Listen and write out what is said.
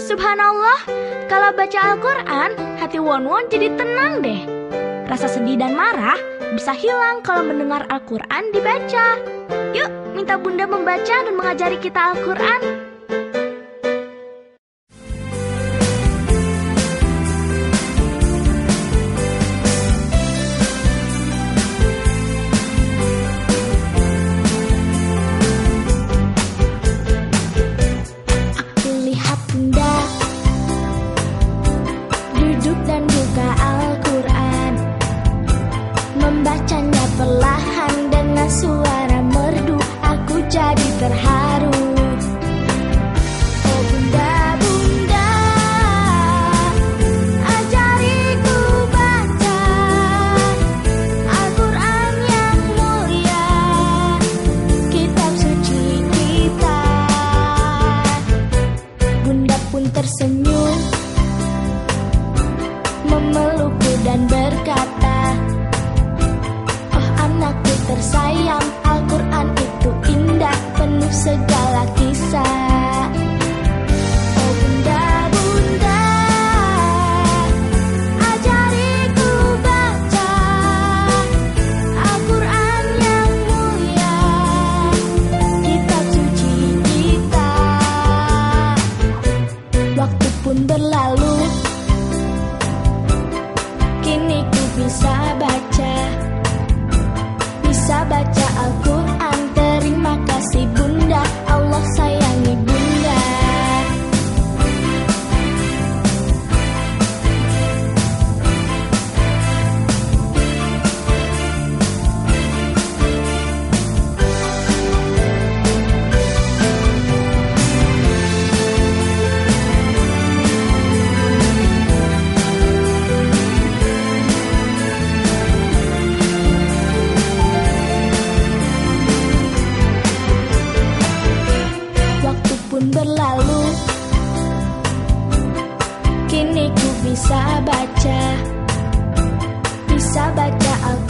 Subhanallah, kalau baca Al-Quran, hati Won-Won jadi tenang deh. Rasa sedih dan marah bisa hilang kalau mendengar Al-Quran dibaca. Yuk, minta Bunda membaca dan mengajari kita Al-Quran. Membacanya perlahan dengan suara merdu, aku jadi terharu. Oh bunda, bunda, ajariku baca Al-Quran yang mulia, kitab suci kita. Bunda pun tersenyum, memelukku dan berkata, anakku tersayang, Al-Quran itu indah, penuh segala kisah. Oh bunda, bunda, ajariku baca Al-Quran yang mulia, kitab suci kita. Waktu pun berlalu, kini ku bisa baca Al-Quran. Terima kasih bunda, Allah sayangi bunda. Berlalu, kini ku bisa baca